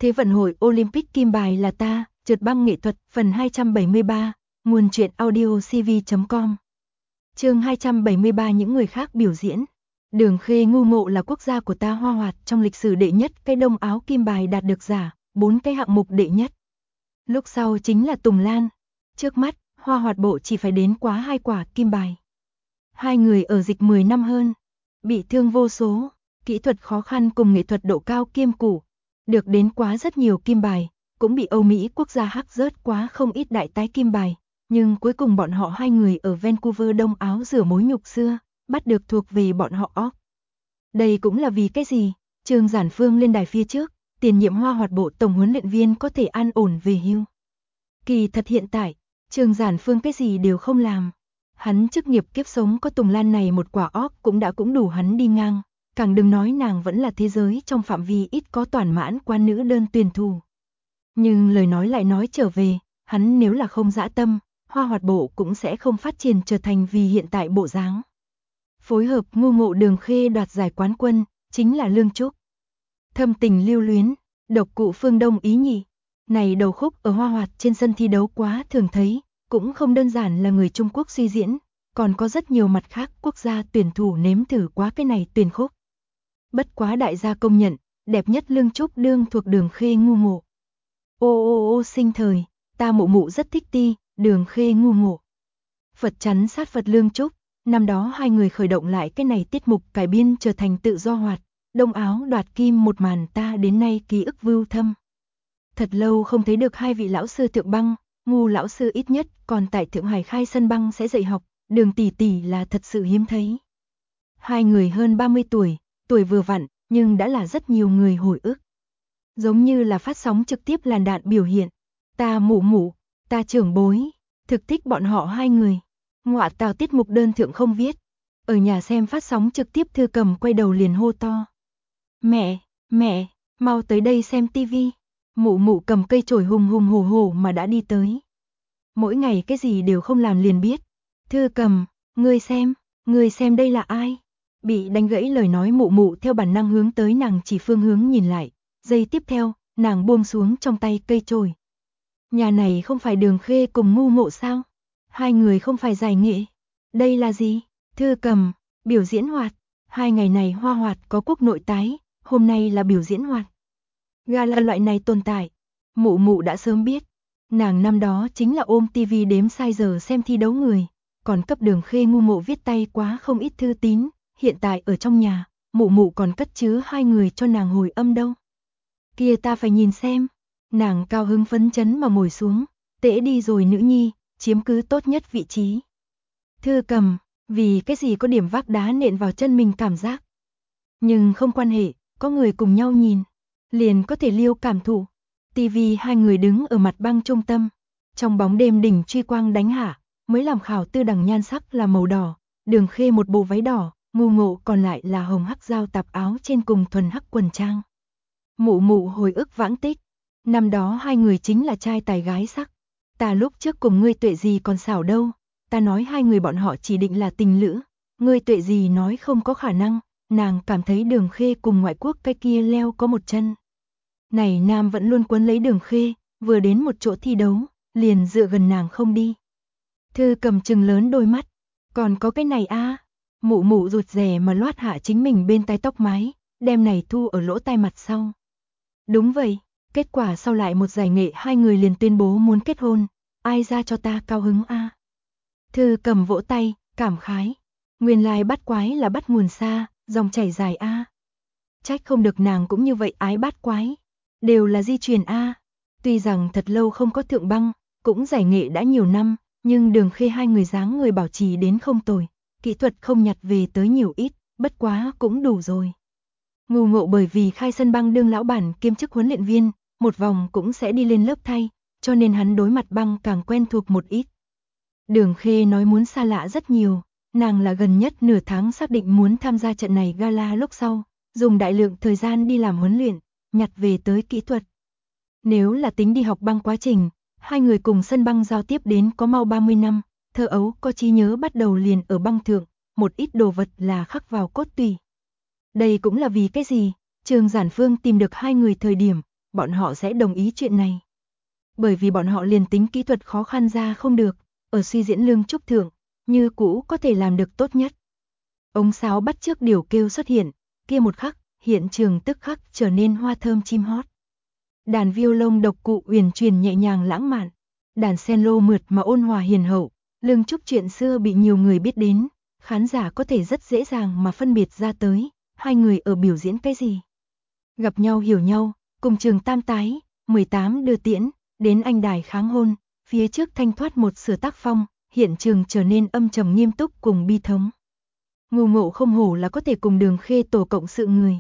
Thế vận hội Olympic kim bài là ta, trượt băng nghệ thuật, phần 273, nguồn truyện audio cv.com. Chương 273 những người khác biểu diễn. Đường Khê ngu ngộ là quốc gia của ta hoa hoạt trong lịch sử đệ nhất, cái đông áo kim bài đạt được giả, 4 cái hạng mục đệ nhất. Lúc sau chính là Tùng Lan. Trước mắt, hoa hoạt bộ chỉ phải đến quá 2 quả kim bài. Hai người ở dịch 10 năm hơn, bị thương vô số, kỹ thuật khó khăn cùng nghệ thuật độ cao kiêm củ, được đến quá rất nhiều kim bài, cũng bị Âu Mỹ quốc gia hắc rớt quá không ít đại tái kim bài, nhưng cuối cùng bọn họ hai người ở Vancouver đông áo rửa mối nhục xưa, bắt được thuộc về bọn họ. Đây cũng là vì cái gì? Trương Giản Phương lên đài phía trước, tiền nhiệm hoa hoạt bộ tổng huấn luyện viên có thể an ổn về hưu. Kỳ thật hiện tại, Trương Giản Phương cái gì đều không làm. Hắn chức nghiệp kiếp sống có Tùng Lan này một quả óc cũng đủ hắn đi ngang, càng đừng nói nàng vẫn là thế giới trong phạm vi ít có toàn mãn quan nữ đơn tuyển thủ. Nhưng lời nói lại nói trở về, hắn nếu là không dã tâm, hoa hoạt bộ cũng sẽ không phát triển trở thành vì hiện tại bộ dáng. Phối hợp ngu ngộ Đường Khê đoạt giải quán quân, chính là Lương Trúc. Thâm tình lưu luyến, độc cụ phương Đông ý nhị. Này đầu khúc ở hoa hoạt trên sân thi đấu quá thường thấy, cũng không đơn giản là người Trung Quốc suy diễn, còn có rất nhiều mặt khác quốc gia tuyển thủ nếm thử quá cái này tuyển khúc. Bất quá đại gia công nhận, đẹp nhất Lương Trúc đương thuộc Đường Khê ngu ngộ. Ô sinh thời, ta mụ mụ rất thích ti, Đường Khê ngu ngộ. Phật chắn sát Phật Lương Trúc, năm đó hai người khởi động lại cái này tiết mục cải biên trở thành tự do hoạt, đông áo đoạt kim một màn ta đến nay ký ức vưu thâm. Thật lâu không thấy được hai vị lão sư Thượng Băng, ngu lão sư ít nhất còn tại Thượng Hải khai sân băng sẽ dạy học, Đường tỷ tỷ là thật sự hiếm thấy. Hai người hơn 30 tuổi vừa vặn, nhưng đã là rất nhiều người hồi ức. Giống như là phát sóng trực tiếp làn đạn biểu hiện, ta mụ mụ, ta trưởng bối, thực thích bọn họ hai người. Ngọa tào tiết mục đơn thượng không viết. Ở nhà xem phát sóng trực tiếp Thư Cầm quay đầu liền hô to. Mẹ, mau tới đây xem tivi. Mụ mụ cầm cây chổi hùng hổ mà đã đi tới. Mỗi ngày cái gì đều không làm liền biết. Thư Cầm, ngươi xem đây là ai? Bị đánh gãy lời nói mụ mụ theo bản năng hướng tới nàng chỉ phương hướng nhìn lại. Giây tiếp theo, nàng buông xuống trong tay cây chổi. Nhà này không phải Đường Khê cùng ngu ngộ sao? Hai người không phải giải nghệ. Đây là gì? Thư Cầm, biểu diễn hoạt. 2 ngày này hoa hoạt có quốc nội tái, hôm nay là biểu diễn hoạt. Gala loại này tồn tại. Mụ mụ đã sớm biết. Nàng năm đó chính là ôm tivi đếm sai giờ xem thi đấu người. Còn cấp Đường Khê ngu ngộ viết tay quá không ít thư tín. Hiện tại ở trong nhà, mụ mụ còn cất chứa 2 người cho nàng hồi âm đâu. Kia ta phải nhìn xem. Nàng cao hứng phấn chấn mà ngồi xuống. Tễ đi rồi nữ nhi, chiếm cứ tốt nhất vị trí. Thư Cầm, vì cái gì có điểm vác đá nện vào chân mình cảm giác. Nhưng không quan hệ, có người cùng nhau nhìn, liền có thể liêu cảm thụ. Tivi hai người đứng ở mặt băng trung tâm, trong bóng đêm đỉnh truy quang đánh hạ, mới làm khảo tư đẳng nhan sắc là màu đỏ, Đường Khê một bộ váy đỏ, ngu ngộ còn lại là hồng hắc giao tạp áo trên cùng thuần hắc quần trang. Mụ mụ hồi ức vãng tích, năm đó hai người chính là trai tài gái sắc. Ta lúc trước cùng ngươi Tuệ gì còn xảo đâu, ta nói hai người bọn họ chỉ định là tình lữ, ngươi Tuệ gì nói không có khả năng, nàng cảm thấy Đường Khê cùng ngoại quốc cái kia leo có một chân. Này nam vẫn luôn quấn lấy Đường Khê, vừa đến một chỗ thi đấu, liền dựa gần nàng không đi. Thư Cầm trừng lớn đôi mắt, còn có cái này a? Mụ mụ rụt rè mà loát hạ chính mình bên tai tóc mái, đem này thu ở lỗ tai mặt sau. Đúng vậy. Kết quả sau lại một giải nghệ hai người liền tuyên bố muốn kết hôn, ai ra cho ta cao hứng a? Thư Cầm vỗ tay, cảm khái. Nguyên lai bắt quái là bắt nguồn xa, dòng chảy dài a. Trách không được nàng cũng như vậy ái bắt quái. Đều là di truyền a. Tuy rằng thật lâu không có Thượng Băng, cũng giải nghệ đã nhiều năm, nhưng Đường Khê hai người dáng người bảo trì đến không tồi. Kỹ thuật không nhặt về tới nhiều ít, bất quá cũng đủ rồi. Ngu ngộ bởi vì khai sân băng đương lão bản kiêm chức huấn luyện viên, một vòng cũng sẽ đi lên lớp thay, cho nên hắn đối mặt băng càng quen thuộc một ít. Đường Khê nói muốn xa lạ rất nhiều, nàng là gần nhất nửa tháng xác định muốn tham gia trận này gala lúc sau, dùng đại lượng thời gian đi làm huấn luyện, nhặt về tới kỹ thuật. Nếu là tính đi học băng quá trình, hai người cùng sân băng giao tiếp đến có mau 30 năm, thơ ấu có trí nhớ bắt đầu liền ở băng thượng, một ít đồ vật là khắc vào cốt tủy. Đây cũng là vì cái gì, Trương Giản Phương tìm được hai người thời điểm, bọn họ sẽ đồng ý chuyện này. Bởi vì bọn họ liền tính kỹ thuật khó khăn ra không được, ở suy diễn Lương Trúc thượng, như cũ có thể làm được tốt nhất. Ống sáo bắt chước điều kêu xuất hiện, kia một khắc, hiện trường tức khắc trở nên hoa thơm chim hót. Đàn violon độc cụ uyển chuyển nhẹ nhàng lãng mạn, đàn cello mượt mà ôn hòa hiền hậu, Lương Trúc chuyện xưa bị nhiều người biết đến, khán giả có thể rất dễ dàng mà phân biệt ra tới, hai người ở biểu diễn cái gì. Gặp nhau hiểu nhau, cùng trường tam tái, 18 đưa tiễn, đến anh đài kháng hôn, phía trước thanh thoát một sửa tác phong, hiện trường trở nên âm trầm nghiêm túc cùng bi thống. Ngô Ngộ không hổ là có thể cùng Đường Khê tổ cộng sự người.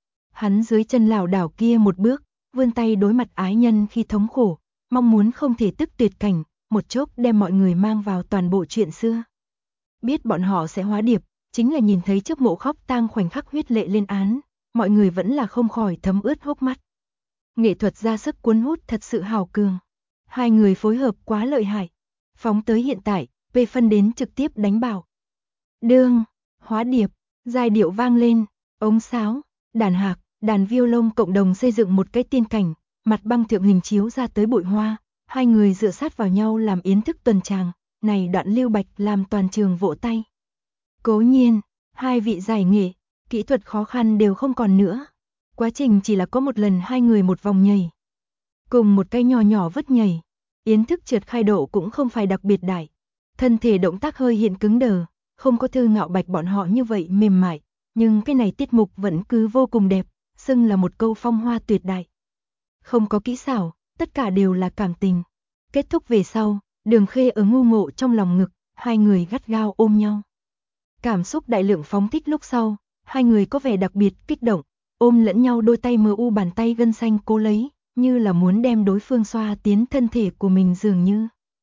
Hắn dưới chân lảo đảo kia một bước, vươn tay đối mặt ái nhân khi thống khổ, mong muốn không thể tức tuyệt cảnh, một chốc đem mọi người mang vào toàn bộ chuyện xưa. Biết bọn họ sẽ hóa điệp, chính là nhìn thấy trước mộ khóc tang khoảnh khắc huyết lệ lên án, mọi người vẫn là không khỏi thấm ướt hốc mắt. Nghệ thuật ra sức cuốn hút thật sự hào cường. Hai người phối hợp quá lợi hại. Phóng tới hiện tại, về phân đến trực tiếp đánh bảo. Đương, hóa điệp, giai điệu vang lên, ống sáo, đàn hạc, đàn violon cộng đồng xây dựng một cái tiên cảnh, mặt băng thượng hình chiếu ra tới bụi hoa, hai người dựa sát vào nhau làm yến thức tuần tràng, này đoạn Lưu Bạch làm toàn trường vỗ tay. Cố nhiên, hai vị giải nghệ, kỹ thuật khó khăn đều không còn nữa. Quá trình chỉ là có một lần hai người một vòng nhảy. Cùng một cái nhỏ nhỏ vứt nhảy, yến thức trượt khai độ cũng không phải đặc biệt đại. Thân thể động tác hơi hiện cứng đờ, không có Thư Ngạo Bạch bọn họ như vậy mềm mại, nhưng cái này tiết mục vẫn cứ vô cùng đẹp, xưng là một câu phong hoa tuyệt đại. Không có kỹ xảo, tất cả đều là cảm tình. Kết thúc về sau, Đường Khê ở Ngô Ngộ trong lòng ngực, hai người gắt gao ôm nhau. Cảm xúc đại lượng phóng thích lúc sau, hai người có vẻ đặc biệt kích động, ôm lẫn nhau đôi tay mờ u bàn tay gân xanh cố lấy, như là muốn đem đối phương xoa tiến thân thể của mình dường như.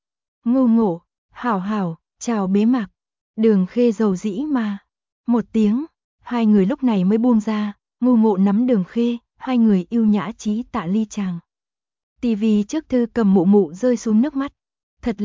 Ngô Ngộ, hảo hảo, chào bế mạc. Đường Khê dầu dĩ mà. Một tiếng, hai người lúc này mới buông ra, Ngô Ngộ nắm Đường Khê, hai người yêu nhã chí tạ ly chàng. Tivi trước Thư Cầm mụ mụ rơi xuống nước mắt. Thật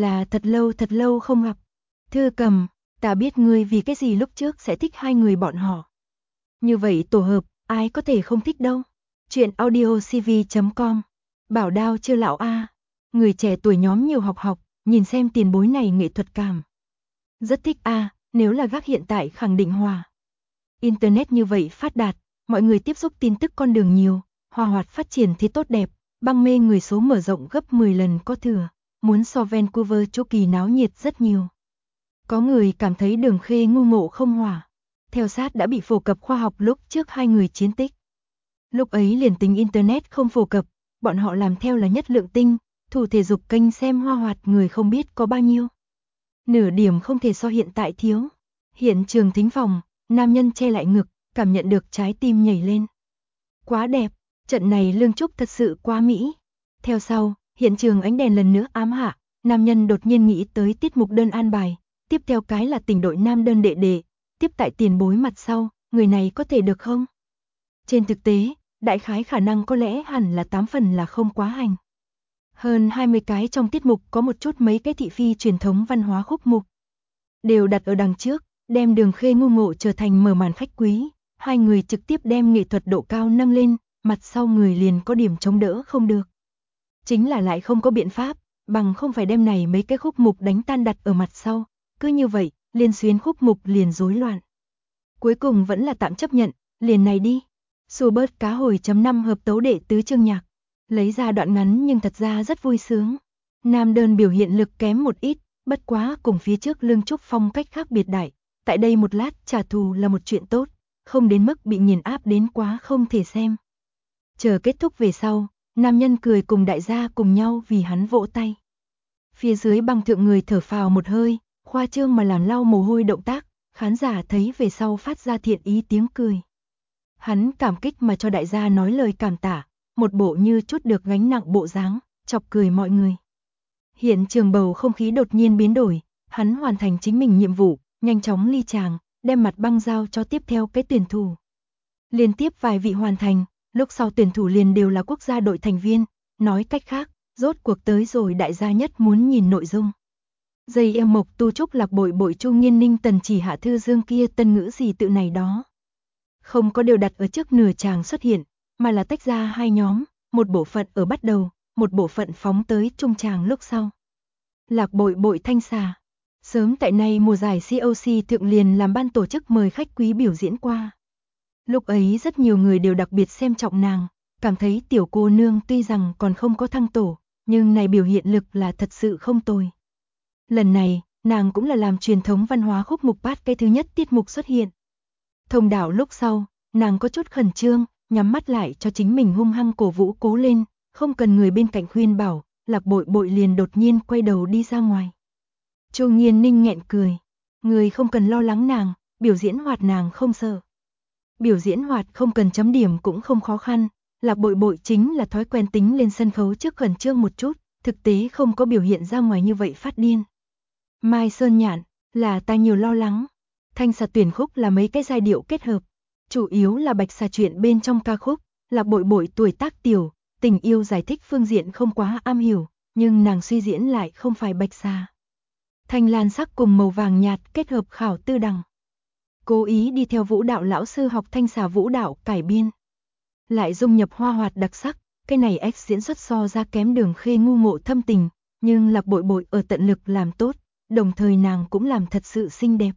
lâu không gặp. Thư Cầm, ta biết ngươi vì cái gì lúc trước sẽ thích hai người bọn họ. Như vậy tổ hợp, ai có thể không thích đâu. Chuyện audiocv.com. Bảo đao chưa lão a. Người trẻ tuổi nhóm nhiều học, nhìn xem tiền bối này nghệ thuật cảm. Rất thích a, nếu là gác hiện tại khẳng định hòa. Internet như vậy phát đạt, mọi người tiếp xúc tin tức con đường nhiều, hòa hoạt phát triển thì tốt đẹp, băng mê người số mở rộng gấp 10 lần có thừa, muốn so Vancouver chu kỳ náo nhiệt rất nhiều. Có người cảm thấy Đường Khê Ngô Ngộ không hòa. Theo sát đã bị phổ cập khoa học lúc trước hai người chiến tích. Lúc ấy liền tính Internet không phổ cập, bọn họ làm theo là nhất lượng tinh, thủ thể dục kênh xem hoa hoạt người không biết có bao nhiêu. Nửa điểm không thể so hiện tại thiếu. Hiện trường thính phòng, nam nhân che lại ngực, cảm nhận được trái tim nhảy lên. Quá đẹp, trận này Lương Trúc thật sự quá mỹ. Theo sau, hiện trường ánh đèn lần nữa ám hạ, nam nhân đột nhiên nghĩ tới tiết mục đơn an bài, tiếp theo cái là tỉnh đội nam đơn đệ đệ, tiếp tại tiền bối mặt sau, người này có thể được không? Trên thực tế, đại khái khả năng có lẽ hẳn là 8 phần là không quá hành. Hơn 20 cái trong tiết mục có một chút mấy cái thị phi truyền thống văn hóa khúc mục. Đều đặt ở đằng trước, đem Đường Khê Ngô Ngộ trở thành mở màn khách quý, hai người trực tiếp đem nghệ thuật độ cao nâng lên, mặt sau người liền có điểm chống đỡ không được. Chính là lại không có biện pháp, bằng không phải đem này mấy cái khúc mục đánh tan đặt ở mặt sau, cứ như vậy, liên xuyến khúc mục liền rối loạn. Cuối cùng vẫn là tạm chấp nhận, liền này đi. Schubert cá hồi .5 hợp tấu đệ tứ chương nhạc. Lấy ra đoạn ngắn nhưng thật ra rất vui sướng. Nam đơn biểu hiện lực kém một ít, bất quá cùng phía trước Lương Trúc phong cách khác biệt đại. Tại đây một lát trả thù là một chuyện tốt, không đến mức bị nghiền áp đến quá không thể xem. Chờ kết thúc về sau, nam nhân cười cùng đại gia cùng nhau vì hắn vỗ tay. Phía dưới băng thượng người thở phào một hơi, khoa trương mà làm lau mồ hôi động tác, khán giả thấy về sau phát ra thiện ý tiếng cười. Hắn cảm kích mà cho đại gia nói lời cảm tạ, một bộ như chút được gánh nặng bộ dáng, chọc cười mọi người. Hiện trường bầu không khí đột nhiên biến đổi, hắn hoàn thành chính mình nhiệm vụ, nhanh chóng ly tràng, đem mặt băng giao cho tiếp theo cái tuyển thủ. Liên tiếp vài vị hoàn thành, lúc sau tuyển thủ liền đều là quốc gia đội thành viên, nói cách khác, rốt cuộc tới rồi đại gia nhất muốn nhìn nội dung. Dây eo mộc tu trúc lạc bội bội Chu Nghiên Ninh Tần Chỉ Hạ Thư Dương kia tân ngữ gì tự này đó. Không có đều đặt ở trước nửa tràng xuất hiện, mà là tách ra hai nhóm, một bộ phận ở bắt đầu, một bộ phận phóng tới trung tràng lúc sau. Lạc Bội Bội Thanh Xà. Sớm tại nay mùa giải COC Thượng liền làm ban tổ chức mời khách quý biểu diễn qua. Lúc ấy rất nhiều người đều đặc biệt xem trọng nàng, cảm thấy tiểu cô nương tuy rằng còn không có thăng tổ, nhưng này biểu hiện lực là thật sự không tồi. Lần này, nàng cũng là làm truyền thống văn hóa khúc mục bát cái thứ nhất tiết mục xuất hiện. Thông đạo lúc sau, nàng có chút khẩn trương, nhắm mắt lại cho chính mình hung hăng cổ vũ cố lên, không cần người bên cạnh khuyên bảo, Lạc Bội Bội liền đột nhiên quay đầu đi ra ngoài. Chu Nghiên Ninh nghẹn cười, người không cần lo lắng nàng, biểu diễn hoạt nàng không sợ. Biểu diễn hoạt không cần chấm điểm cũng không khó khăn, Lạc Bội Bội chính là thói quen tính lên sân khấu trước khẩn trương một chút, thực tế không có biểu hiện ra ngoài như vậy phát điên. Mai Sơn Nhạn, là ta nhiều lo lắng. Thanh Xà tuyển khúc là mấy cái giai điệu kết hợp, chủ yếu là Bạch Xà chuyện bên trong ca khúc, Lạc Bội Bội tuổi tác tiểu, tình yêu giải thích phương diện không quá am hiểu, nhưng nàng suy diễn lại không phải Bạch Xà. Thanh lan sắc cùng màu vàng nhạt kết hợp khảo tư đằng. Cố ý đi theo vũ đạo lão sư học Thanh Xà vũ đạo cải biên. Lại dung nhập hoa hoạt đặc sắc, cái này X diễn xuất so ra kém Đường Khê ngu ngộ thâm tình, nhưng Lạc Bội Bội ở tận lực làm tốt, đồng thời nàng cũng làm thật sự xinh đẹp.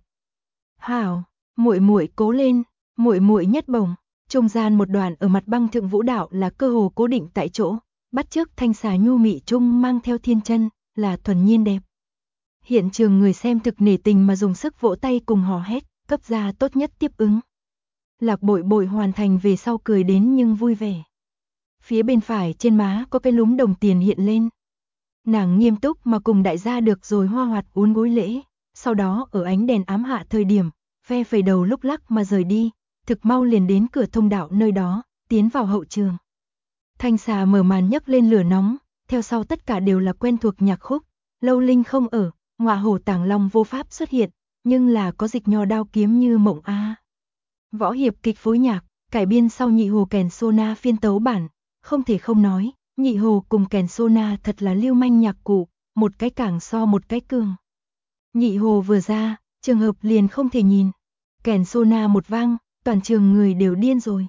Hảo, muội muội cố lên, muội muội nhất bổng. Trung gian một đoạn ở mặt băng thượng vũ đạo là cơ hồ cố định tại chỗ, bắt chước Thanh Xà nhu mị trung mang theo thiên chân, là thuần nhiên đẹp. Hiện trường người xem thực nể tình mà dùng sức vỗ tay cùng hò hét, cấp ra tốt nhất tiếp ứng. Lạc Bội Bội hoàn thành về sau cười đến nhưng vui vẻ. Phía bên phải trên má có cái lúm đồng tiền hiện lên. Nàng nghiêm túc mà cùng đại gia được rồi hoa hoạt uốn gối lễ, sau đó ở ánh đèn ám hạ thời điểm, ve phẩy đầu lúc lắc mà rời đi, thực mau liền đến cửa thông đạo nơi đó, tiến vào hậu trường. Thanh Xà mở màn nhấc lên lửa nóng, theo sau tất cả đều là quen thuộc nhạc khúc, Lâu Linh không ở, Ngọa Hổ Tàng Long vô pháp xuất hiện, nhưng là có Dịch Nho đao kiếm như mộng a. Võ hiệp kịch phối nhạc, cải biên sau Nhị Hồ kèn sona phiên tấu bản, không thể không nói, Nhị Hồ cùng kèn sona thật là lưu manh nhạc cụ, một cái càng so một cái cường. Nhị Hồ vừa ra, trường hợp liền không thể nhìn, kèn sona một vang, toàn trường người đều điên rồi.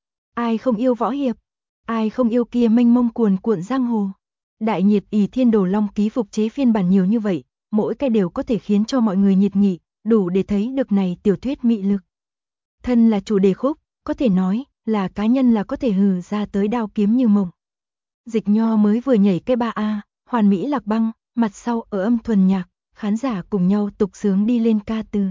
Ai không yêu võ hiệp, ai không yêu kia mênh mông cuồn cuộn giang hồ. Đại nhiệt ỷ Thiên Đồ Long ký phục chế phiên bản nhiều như vậy, mỗi cái đều có thể khiến cho mọi người nhiệt nghị, đủ để thấy được này tiểu thuyết mị lực. Thân là chủ đề khúc, có thể nói là cá nhân là có thể hừ ra tới đao kiếm như mộng. Dịch Nho mới vừa nhảy cái 3A, hoàn mỹ lạc băng, mặt sau ở âm thuần nhạc, khán giả cùng nhau tục sướng đi lên ca từ.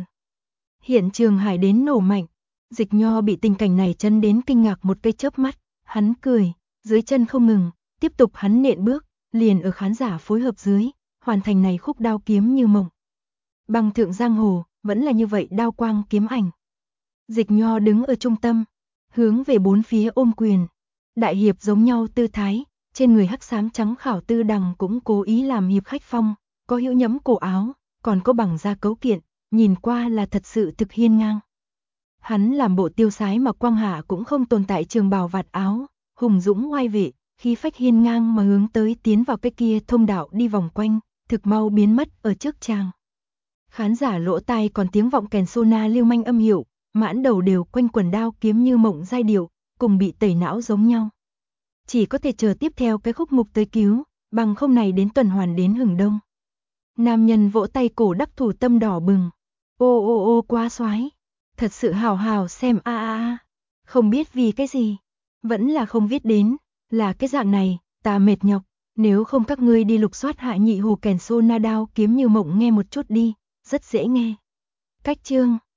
Hiện trường hải đến nổ mạnh, Dịch Nho bị tình cảnh này chân đến kinh ngạc một cái chớp mắt, hắn cười, dưới chân không ngừng, tiếp tục hắn nện bước, liền ở khán giả phối hợp dưới, hoàn thành này khúc đao kiếm như mộng. Băng thượng giang hồ, vẫn là như vậy đao quang kiếm ảnh. Dịch Nho đứng ở trung tâm, hướng về bốn phía ôm quyền. Đại hiệp giống nhau tư thái, trên người hắc xám trắng khảo tư đằng cũng cố ý làm hiệp khách phong, có hữu nhẫm cổ áo, còn có bằng da cấu kiện, nhìn qua là thật sự thực hiên ngang. Hắn làm bộ tiêu sái mà quang hạ cũng không tồn tại trường bào vạt áo, hùng dũng oai vệ, khí phách hiên ngang mà hướng tới tiến vào cái kia thông đạo đi vòng quanh, thực mau biến mất ở trước tràng. Khán giả lỗ tai còn tiếng vọng kèn sona lưu manh âm hiệu, mãn đầu đều quanh quần đao kiếm như mộng giai điệu, cùng bị tẩy não giống nhau. Chỉ có thể chờ tiếp theo cái khúc mục tới cứu, bằng không này đến tuần hoàn đến hừng đông. Nam nhân vỗ tay cổ đắc thủ tâm đỏ bừng. Ô ô ô quá xoái. Thật sự hào hào xem a a a. Không biết vì cái gì. Vẫn là không viết đến. Là cái dạng này, ta mệt nhọc. Nếu không các ngươi đi lục soát hạ Nhị Hồ kèn sona đao kiếm như mộng nghe một chút đi. Rất dễ nghe. Cách chương